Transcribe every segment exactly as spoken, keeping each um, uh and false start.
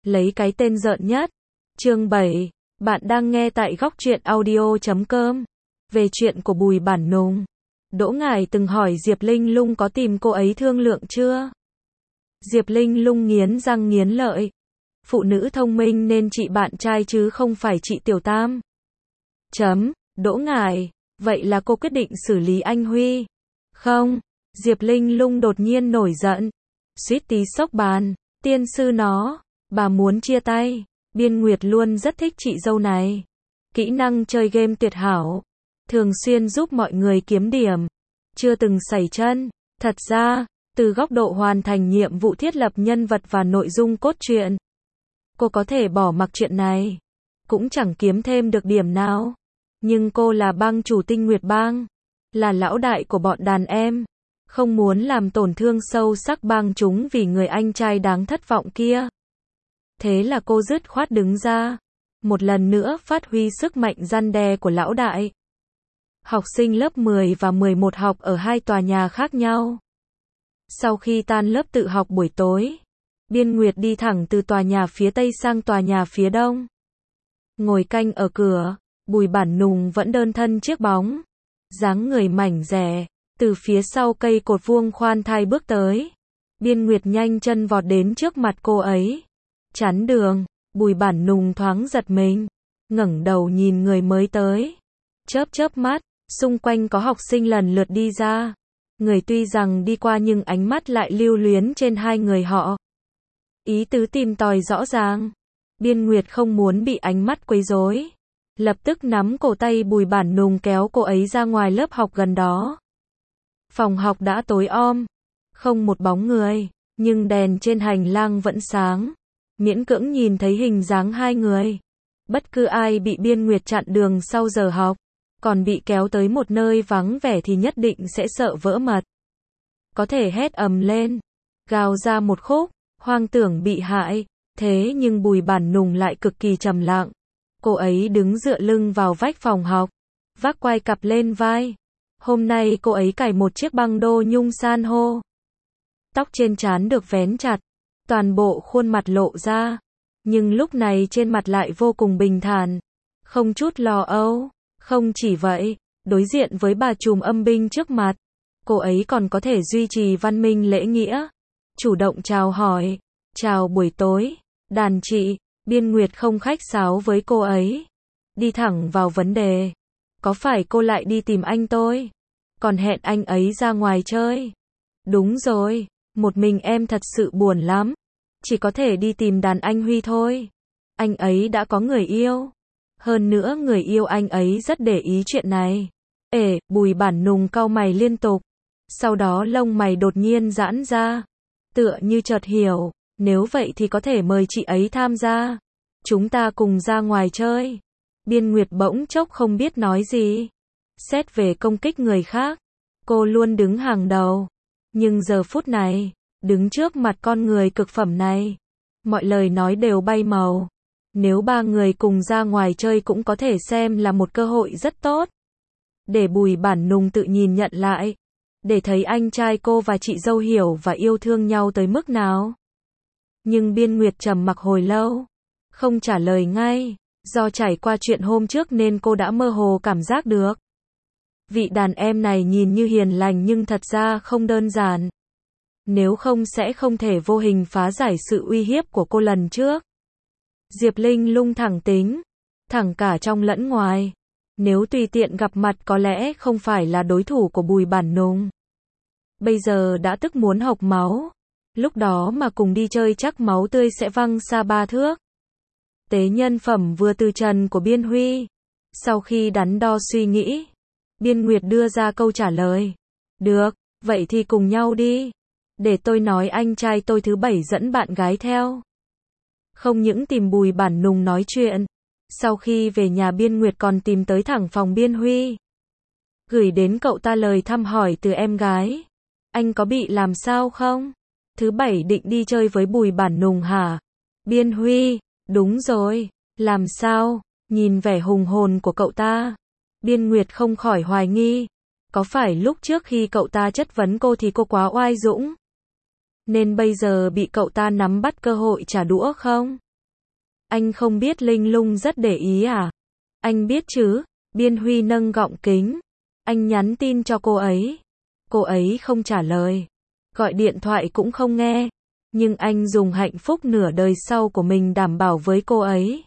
lấy cái tên rợn nhất. Chương bảy. Bạn đang nghe tại góc truyện audio chấm com. Về chuyện của Bùi Bản Nùng. Đỗ Ngải từng hỏi Diệp Linh Lung có tìm cô ấy thương lượng chưa? Diệp Linh Lung nghiến răng nghiến lợi. Phụ nữ thông minh nên chị bạn trai chứ không phải chị Tiểu Tam. Chấm. Đỗ Ngải. Vậy là cô quyết định xử lý anh Huy? Không. Diệp Linh Lung đột nhiên nổi giận. Suýt tí sốc bàn. Tiên sư nó. Bà muốn chia tay. Biên Nguyệt luôn rất thích chị dâu này. Kỹ năng chơi game tuyệt hảo. Thường xuyên giúp mọi người kiếm điểm. Chưa từng sẩy chân. Thật ra, từ góc độ hoàn thành nhiệm vụ thiết lập nhân vật và nội dung cốt truyện, cô có thể bỏ mặc chuyện này. Cũng chẳng kiếm thêm được điểm nào. Nhưng cô là bang chủ Tinh Nguyệt Bang. Là lão đại của bọn đàn em. Không muốn làm tổn thương sâu sắc bang chúng vì người anh trai đáng thất vọng kia. Thế là cô dứt khoát đứng ra. Một lần nữa phát huy sức mạnh răn đe của lão đại. Học sinh lớp mười và mười một học ở hai tòa nhà khác nhau. Sau khi tan lớp tự học buổi tối, Biên Nguyệt đi thẳng từ tòa nhà phía tây sang tòa nhà phía đông. Ngồi canh ở cửa, Bùi Bản Nùng vẫn đơn thân chiếc bóng. Dáng người mảnh dẻ, từ phía sau cây cột vuông khoan thai bước tới. Biên Nguyệt nhanh chân vọt đến trước mặt cô ấy. Chắn đường, Bùi Bản Nùng thoáng giật mình. Ngẩng đầu nhìn người mới tới. Chớp chớp mắt, xung quanh có học sinh lần lượt đi ra. Người tuy rằng đi qua nhưng ánh mắt lại lưu luyến trên hai người họ. Ý tứ tìm tòi rõ ràng. Biên Nguyệt không muốn bị ánh mắt quấy rối. Lập tức nắm cổ tay Bùi Bản Nùng kéo cô ấy ra ngoài lớp học gần đó. Phòng học đã tối om. Không một bóng người. Nhưng đèn trên hành lang vẫn sáng. Miễn cưỡng nhìn thấy hình dáng hai người. Bất cứ ai bị Biên Nguyệt chặn đường sau giờ học, còn bị kéo tới một nơi vắng vẻ thì nhất định sẽ sợ vỡ mật. Có thể hét ầm lên, gào ra một khúc, hoang tưởng bị hại. Thế nhưng Bùi Bản Nùng lại cực kỳ trầm lặng. Cô ấy đứng dựa lưng vào vách phòng học, vác quai cặp lên vai. Hôm nay cô ấy cài một chiếc băng đô nhung san hô. Tóc trên trán được vén chặt, toàn bộ khuôn mặt lộ ra. Nhưng lúc này trên mặt lại vô cùng bình thản, không chút lo âu. Không chỉ vậy, đối diện với bà trùm âm binh trước mặt, cô ấy còn có thể duy trì văn minh lễ nghĩa. Chủ động chào hỏi. Chào buổi tối, đàn chị. Biên Nguyệt không khách sáo với cô ấy. Đi thẳng vào vấn đề. Có phải cô lại đi tìm anh tôi? Còn hẹn anh ấy ra ngoài chơi? Đúng rồi, một mình em thật sự buồn lắm. Chỉ có thể đi tìm đàn anh Huy thôi. Anh ấy đã có người yêu. Hơn nữa người yêu anh ấy rất để ý chuyện này. Ể, Bùi Bản Nùng cau mày liên tục. Sau đó lông mày đột nhiên giãn ra. Tựa như chợt hiểu. Nếu vậy thì có thể mời chị ấy tham gia. Chúng ta cùng ra ngoài chơi. Biên Nguyệt bỗng chốc không biết nói gì. Xét về công kích người khác, cô luôn đứng hàng đầu. Nhưng giờ phút này, đứng trước mặt con người cực phẩm này, mọi lời nói đều bay màu. Nếu ba người cùng ra ngoài chơi cũng có thể xem là một cơ hội rất tốt. Để Bùi Bản Nùng tự nhìn nhận lại. Để thấy anh trai cô và chị dâu hiểu và yêu thương nhau tới mức nào. Nhưng Biên Nguyệt trầm mặc hồi lâu. Không trả lời ngay. Do trải qua chuyện hôm trước nên cô đã mơ hồ cảm giác được. Vị đàn em này nhìn như hiền lành nhưng thật ra không đơn giản. Nếu không sẽ không thể vô hình phá giải sự uy hiếp của cô lần trước. Diệp Linh Lung thẳng tính. Thẳng cả trong lẫn ngoài. Nếu tùy tiện gặp mặt có lẽ không phải là đối thủ của Bùi Bản Nùng. Bây giờ đã tức muốn hộc máu. Lúc đó mà cùng đi chơi chắc máu tươi sẽ văng xa ba thước. Tế nhân phẩm vừa từ trần của Biên Huy. Sau khi đắn đo suy nghĩ, Biên Nguyệt đưa ra câu trả lời. Được, vậy thì cùng nhau đi. Để tôi nói anh trai tôi thứ bảy dẫn bạn gái theo. Không những tìm Bùi Bản Nùng nói chuyện. Sau khi về nhà Biên Nguyệt còn tìm tới thẳng phòng Biên Huy. Gửi đến cậu ta lời thăm hỏi từ em gái. Anh có bị làm sao không? Thứ bảy định đi chơi với Bùi Bản Nùng hả? Biên Huy, đúng rồi, làm sao? Nhìn vẻ hùng hồn của cậu ta, Biên Nguyệt không khỏi hoài nghi. Có phải lúc trước khi cậu ta chất vấn cô thì cô quá oai dũng, nên bây giờ bị cậu ta nắm bắt cơ hội trả đũa không? Anh không biết Linh Lung rất để ý à? Anh biết chứ, Biên Huy nâng gọng kính. Anh nhắn tin cho cô ấy. Cô ấy không trả lời. Gọi điện thoại cũng không nghe. Nhưng anh dùng hạnh phúc nửa đời sau của mình đảm bảo với cô ấy.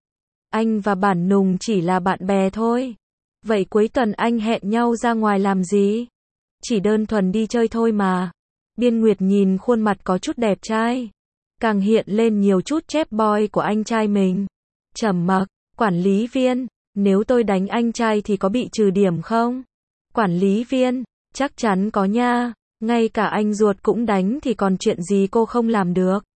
Anh và Bản Nùng chỉ là bạn bè thôi. Vậy cuối tuần anh hẹn nhau ra ngoài làm gì? Chỉ đơn thuần đi chơi thôi mà. Biên Nguyệt nhìn khuôn mặt có chút đẹp trai. Càng hiện lên nhiều chút chép boy của anh trai mình. Trầm mặc, quản lý viên, nếu tôi đánh anh trai thì có bị trừ điểm không? Quản lý viên, chắc chắn có nha, ngay cả anh ruột cũng đánh thì còn chuyện gì cô không làm được.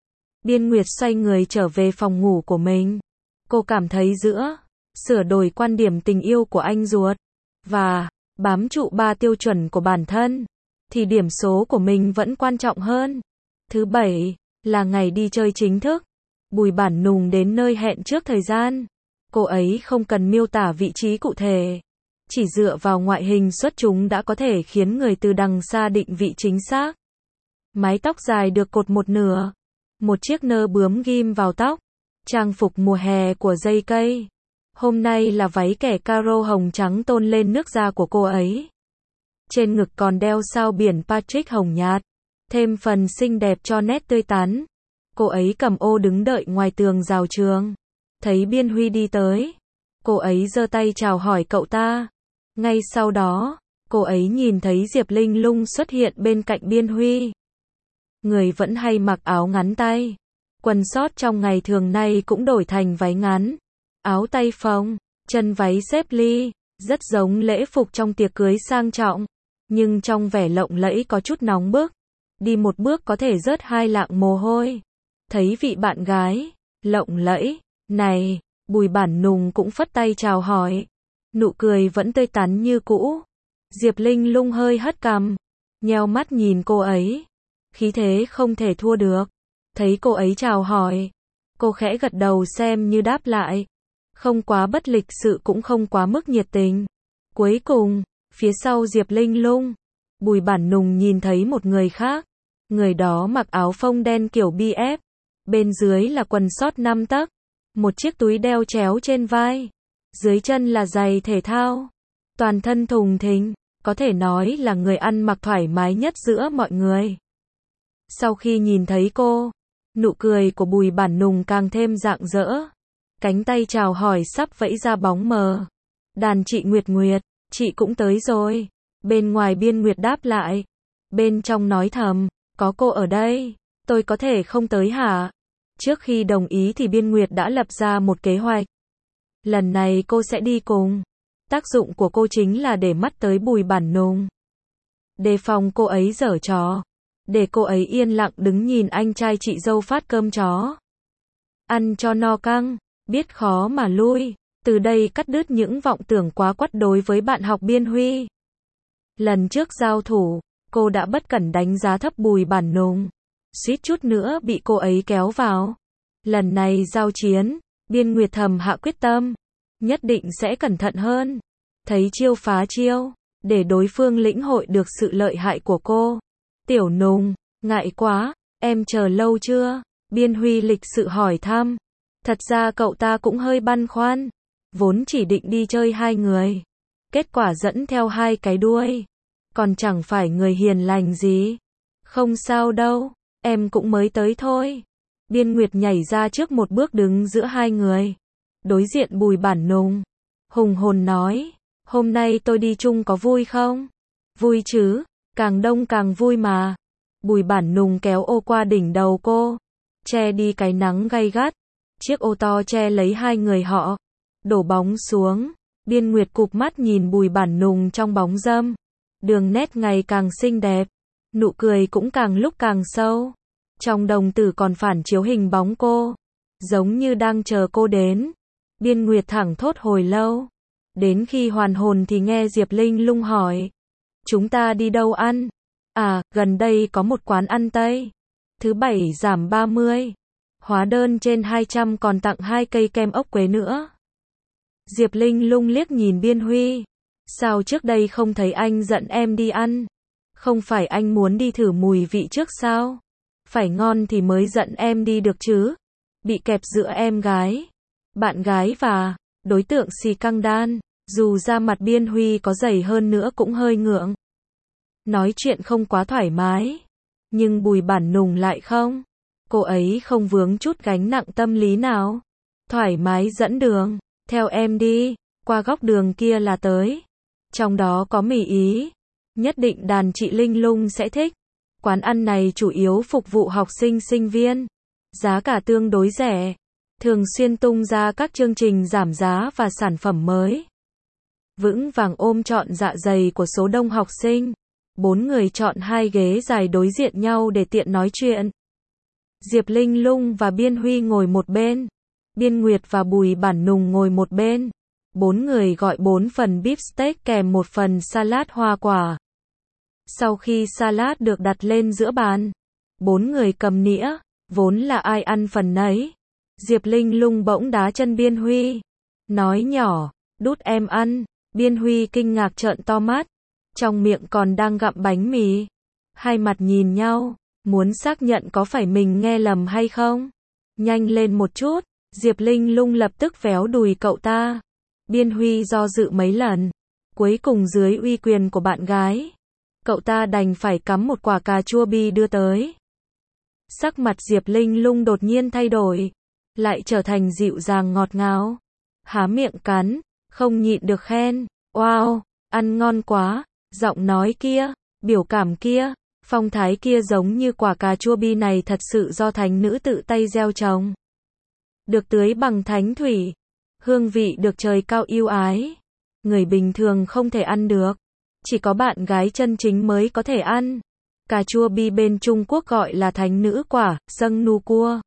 Biên Nguyệt xoay người trở về phòng ngủ của mình. Cô cảm thấy giữa sửa đổi quan điểm tình yêu của anh ruột và bám trụ ba tiêu chuẩn của bản thân thì điểm số của mình vẫn quan trọng hơn. Thứ bảy là ngày đi chơi chính thức. Bùi Bản Nùng đến nơi hẹn trước thời gian. Cô ấy không cần miêu tả vị trí cụ thể. Chỉ dựa vào ngoại hình xuất chúng đã có thể khiến người từ đằng xa định vị chính xác. Mái tóc dài được cột một nửa. Một chiếc nơ bướm ghim vào tóc. Trang phục mùa hè của dây cây. Hôm nay là váy kẻ caro hồng trắng tôn lên nước da của cô ấy. Trên ngực còn đeo sao biển Patrick hồng nhạt. Thêm phần xinh đẹp cho nét tươi tắn. Cô ấy cầm ô đứng đợi ngoài tường rào trường. Thấy Biên Huy đi tới. Cô ấy giơ tay chào hỏi cậu ta. Ngay sau đó, cô ấy nhìn thấy Diệp Linh Lung xuất hiện bên cạnh Biên Huy. Người vẫn hay mặc áo ngắn tay. Quần sót trong ngày thường nay cũng đổi thành váy ngắn. Áo tay phông, chân váy xếp ly, rất giống lễ phục trong tiệc cưới sang trọng. Nhưng trong vẻ lộng lẫy có chút nóng bức. Đi một bước có thể rớt hai lạng mồ hôi. Thấy vị bạn gái lộng lẫy này, Bùi Bản Nùng cũng phất tay chào hỏi. Nụ cười vẫn tươi tắn như cũ. Diệp Linh Lung hơi hất cằm, nheo mắt nhìn cô ấy. Khí thế không thể thua được. Thấy cô ấy chào hỏi, cô khẽ gật đầu xem như đáp lại. Không quá bất lịch sự cũng không quá mức nhiệt tình. Cuối cùng, phía sau Diệp Linh Lung, Bùi Bản Nùng nhìn thấy một người khác. Người đó mặc áo phông đen kiểu bê ép. Bên dưới là quần sót năm tấc. Một chiếc túi đeo chéo trên vai. Dưới chân là giày thể thao. Toàn thân thùng thình. Có thể nói là người ăn mặc thoải mái nhất giữa mọi người. Sau khi nhìn thấy cô, nụ cười của Bùi Bản Nùng càng thêm rạng rỡ. Cánh tay chào hỏi sắp vẫy ra bóng mờ. Đàn chị Nguyệt Nguyệt, chị cũng tới rồi. Bên ngoài Biên Nguyệt đáp lại. Bên trong nói thầm, có cô ở đây, tôi có thể không tới hả? Trước khi đồng ý thì Biên Nguyệt đã lập ra một kế hoạch. Lần này cô sẽ đi cùng. Tác dụng của cô chính là để mắt tới Bùi Bản Nùng. Đề phòng cô ấy giở trò. Để cô ấy yên lặng đứng nhìn anh trai chị dâu phát cơm chó. Ăn cho no căng, biết khó mà lui. Từ đây cắt đứt những vọng tưởng quá quắt đối với bạn học Biên Huy. Lần trước giao thủ, cô đã bất cẩn đánh giá thấp Bùi Bản Nùng. Suýt chút nữa bị cô ấy kéo vào. Lần này giao chiến, Biên Nguyệt thầm hạ quyết tâm. Nhất định sẽ cẩn thận hơn. Thấy chiêu phá chiêu, để đối phương lĩnh hội được sự lợi hại của cô. Tiểu Nùng, ngại quá, em chờ lâu chưa? Biên Huy lịch sự hỏi thăm. Thật ra cậu ta cũng hơi băn khoăn. Vốn chỉ định đi chơi hai người. Kết quả dẫn theo hai cái đuôi. Còn chẳng phải người hiền lành gì. Không sao đâu, em cũng mới tới thôi. Biên Nguyệt nhảy ra trước một bước đứng giữa hai người. Đối diện Bùi Bản Nùng. Hùng hồn nói, hôm nay tôi đi chung có vui không? Vui chứ, càng đông càng vui mà. Bùi Bản Nùng kéo ô qua đỉnh đầu cô. Che đi cái nắng gay gắt. Chiếc ô to che lấy hai người họ. Đổ bóng xuống. Biên Nguyệt cụp mắt nhìn Bùi Bản Nùng trong bóng râm. Đường nét ngày càng xinh đẹp. Nụ cười cũng càng lúc càng sâu. Trong đồng tử còn phản chiếu hình bóng cô. Giống như đang chờ cô đến. Biên Nguyệt thẳng thốt hồi lâu. Đến khi hoàn hồn thì nghe Diệp Linh Lung hỏi. Chúng ta đi đâu ăn? À, gần đây có một quán ăn Tây. Thứ bảy giảm ba mươi. Hóa đơn trên hai trăm còn tặng hai cây kem ốc quế nữa. Diệp Linh Lung liếc nhìn Biên Huy. Sao trước đây không thấy anh dẫn em đi ăn? Không phải anh muốn đi thử mùi vị trước sao? Phải ngon thì mới dẫn em đi được chứ? bị kẹp giữa em gái, bạn gái và đối tượng xì căng đan. Dù da mặt Biên Huy có dày hơn nữa cũng hơi ngượng. Nói chuyện không quá thoải mái. Nhưng Bùi Bản Nùng lại không. Cô ấy không vướng chút gánh nặng tâm lý nào. Thoải mái dẫn đường. Theo em đi, qua góc đường kia là tới. Trong đó có mì Ý. Nhất định đàn chị Linh Lung sẽ thích. Quán ăn này chủ yếu phục vụ học sinh sinh viên. Giá cả tương đối rẻ. Thường xuyên tung ra các chương trình giảm giá và sản phẩm mới. Vững vàng ôm trọn dạ dày của số đông học sinh. Bốn người chọn hai ghế dài đối diện nhau để tiện nói chuyện. Diệp Linh Lung và Biên Huy ngồi một bên. Biên Nguyệt và Bùi Bản Nùng ngồi một bên. Bốn người gọi bốn phần beef steak kèm một phần salad hoa quả. Sau khi salad được đặt lên giữa bàn, bốn người cầm nĩa, vốn là ai ăn phần nấy. Diệp Linh Lung bỗng đá chân Biên Huy. Nói nhỏ, đút em ăn. Biên Huy kinh ngạc trợn to mắt. Trong miệng còn đang gặm bánh mì. Hai mặt nhìn nhau, muốn xác nhận có phải mình nghe lầm hay không. Nhanh lên một chút. Diệp Linh Lung lập tức véo đùi cậu ta. Biên Huy do dự mấy lần. Cuối cùng dưới uy quyền của bạn gái, cậu ta đành phải cắm một quả cà chua bi đưa tới. Sắc mặt Diệp Linh Lung đột nhiên thay đổi. Lại trở thành dịu dàng ngọt ngào. Há miệng cắn, không nhịn được khen. Wow, ăn ngon quá. Giọng nói kia, biểu cảm kia, phong thái kia giống như quả cà chua bi này thật sự do thánh nữ tự tay gieo trồng. Được tưới bằng thánh thủy. Hương vị được trời cao yêu ái. Người bình thường không thể ăn được. Chỉ có bạn gái chân chính mới có thể ăn. Cà chua bi bên Trung Quốc gọi là thánh nữ quả, sâng nu cua.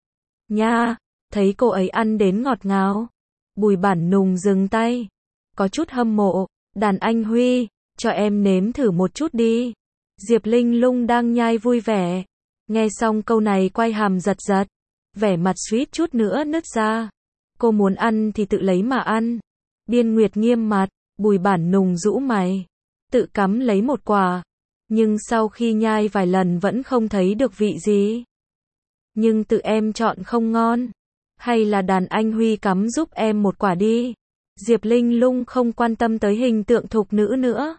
Nha, thấy cô ấy ăn đến ngọt ngào. Bùi Bản Nùng dừng tay. Có chút hâm mộ. Đàn anh Huy, cho em nếm thử một chút đi. Diệp Linh Lung đang nhai vui vẻ. Nghe xong câu này quay hàm giật giật. Vẻ mặt suýt chút nữa nứt ra. Cô muốn ăn thì tự lấy mà ăn. Biên Nguyệt nghiêm mặt. Bùi Bản Nùng rũ mày. Tự cắm lấy một quả. Nhưng sau khi nhai vài lần vẫn không thấy được vị gì. Nhưng tự em chọn không ngon. Hay là đàn anh Huy cắm giúp em một quả đi. Diệp Linh Lung không quan tâm tới hình tượng thục nữ nữa.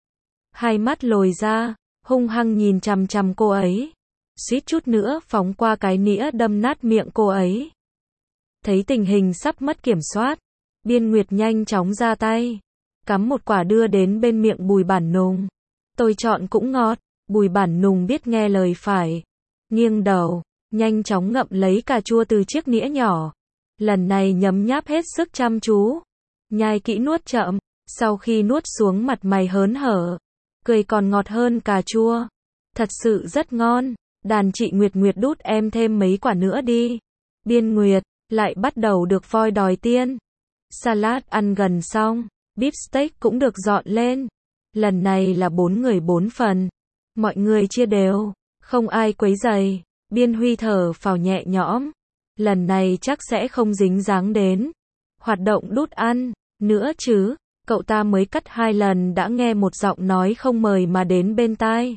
Hai mắt lồi ra, hung hăng nhìn chằm chằm cô ấy. Suýt chút nữa phóng qua cái nĩa đâm nát miệng cô ấy. Thấy tình hình sắp mất kiểm soát, Biên Nguyệt nhanh chóng ra tay. Cắm một quả đưa đến bên miệng Bùi Bản Nùng. Tôi chọn cũng ngọt. Bùi Bản Nùng biết nghe lời phải. Nghiêng đầu, nhanh chóng ngậm lấy cà chua từ chiếc nĩa nhỏ. Lần này nhấm nháp hết sức chăm chú. Nhai kỹ nuốt chậm. Sau khi nuốt xuống mặt mày hớn hở. Cười còn ngọt hơn cà chua. Thật sự rất ngon. Đàn chị Nguyệt Nguyệt đút em thêm mấy quả nữa đi. Biên Nguyệt, lại bắt đầu được voi đòi tiên. Salad ăn gần xong. Beef steak cũng được dọn lên. Lần này là bốn người bốn phần. Mọi người chia đều. Không ai quấy rầy. Biên Huy thở phào nhẹ nhõm. Lần này chắc sẽ không dính dáng đến hoạt động đút ăn nữa chứ. Cậu ta mới cắt hai lần đã nghe một giọng nói không mời mà đến bên tai.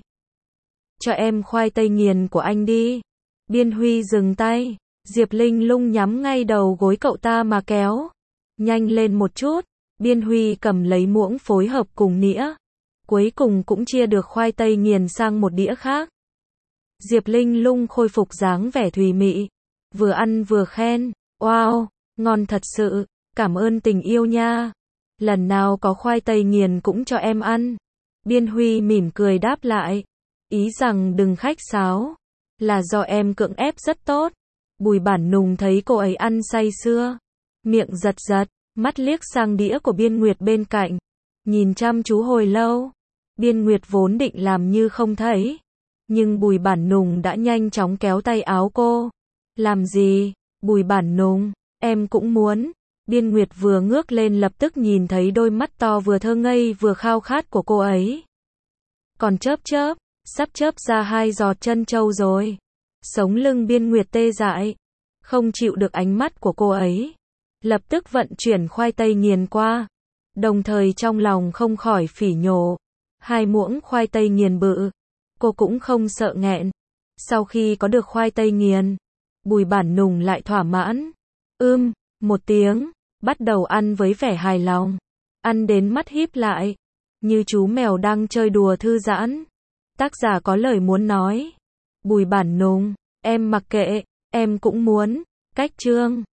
Cho em khoai tây nghiền của anh đi. Biên Huy dừng tay. Diệp Linh Lung nhắm ngay đầu gối cậu ta mà kéo. Nhanh lên một chút. Biên Huy cầm lấy muỗng phối hợp cùng nĩa. Cuối cùng cũng chia được khoai tây nghiền sang một đĩa khác. Diệp Linh Lung khôi phục dáng vẻ thùy mị. Vừa ăn vừa khen. Wow, ngon thật sự. Cảm ơn tình yêu nha. Lần nào có khoai tây nghiền cũng cho em ăn. Biên Huy mỉm cười đáp lại. Ý rằng đừng khách sáo. Là do em cưỡng ép rất tốt. Bùi Bản Nùng thấy cô ấy ăn say sưa. Miệng giật giật. Mắt liếc sang đĩa của Biên Nguyệt bên cạnh. Nhìn chăm chú hồi lâu. Biên Nguyệt vốn định làm như không thấy. Nhưng Bùi Bản Nùng đã nhanh chóng kéo tay áo cô. Làm gì? Bùi Bản Nùng, em cũng muốn. Biên Nguyệt vừa ngước lên lập tức nhìn thấy đôi mắt to vừa thơ ngây vừa khao khát của cô ấy. Còn chớp chớp, sắp chớp ra hai giọt chân châu rồi. Sống lưng Biên Nguyệt tê dại. Không chịu được ánh mắt của cô ấy. Lập tức vận chuyển khoai tây nghiền qua. Đồng thời trong lòng không khỏi phỉ nhổ. Hai muỗng khoai tây nghiền bự. Cô cũng không sợ nghẹn. Sau khi có được khoai tây nghiền, Bùi Bản Nùng lại thỏa mãn. Ưm, một tiếng, bắt đầu ăn với vẻ hài lòng. Ăn đến mắt híp lại, như chú mèo đang chơi đùa thư giãn. Tác giả có lời muốn nói. Bùi Bản Nùng, em mặc kệ, em cũng muốn. Cách chương